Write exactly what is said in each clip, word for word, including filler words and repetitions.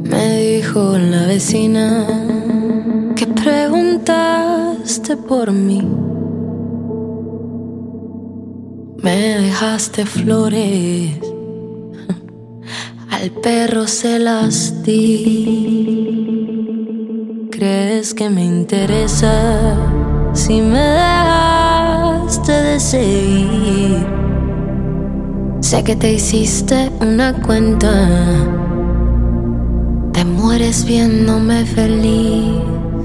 Me dijo la vecina que preguntaste por mí. Me dejaste flores, al perro se las di. ¿Crees que me interesa si me dejaste de seguir? Sé que te hiciste una cuenta, te mueres viéndome feliz.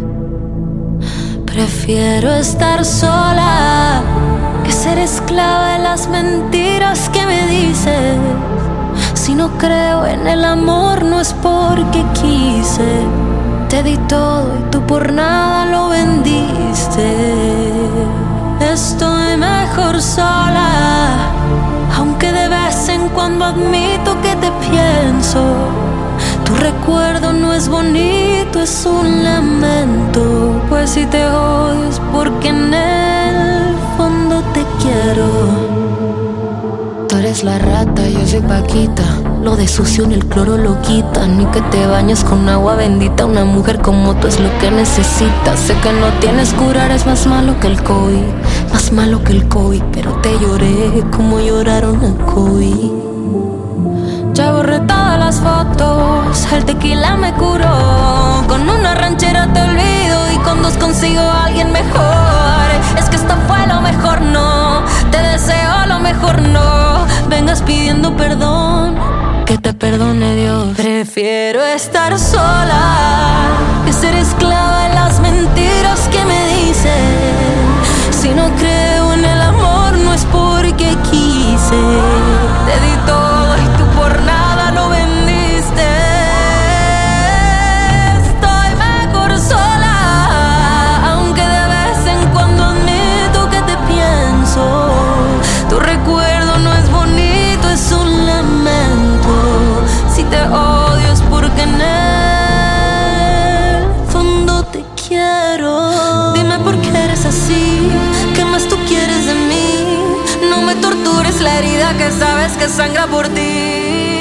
Prefiero estar sola que ser esclava de las mentiras que me dices. Si no creo en el amor no es porque quise. Te di todo y tú por nada lo vendiste. Estoy mejor sola, aunque de vez en cuando admito que te pienso. Tu recuerdo no es bonito, es un lamento. Pues si te odio es porque en el fondo te quiero. Tú eres la rata, yo soy Paquita. Lo de sucio ni el cloro lo quita. Ni que te bañes con agua bendita. Una mujer como tú es lo que necesitas. Sé que no tienes cura, eres más malo que el COVID. Más malo que el COVID, pero te lloré como lloraron el COVID. Ya borré todas las fotos, el tequila me curó. Con una ranchera te olvido y con dos consigo a alguien mejor. Es que esto fue lo mejor, no. Te deseo lo mejor, no. Vengas pidiendo perdón, que te perdone Dios. Prefiero estar sola que ser esclava de las mentiras que me dicen. Si no creo en el amor no es porque quise. Te di todo y tú por nada lo vendiste. Estoy mejor sola, aunque de vez en cuando admito que te pienso. Tu recuerdo no es bonito, es un lamento. Si te odio es porque en el fondo te quiero. Dime por qué eres así, ¿qué más tú quieres de mí? No me tortures la herida que sabes que sangra por ti.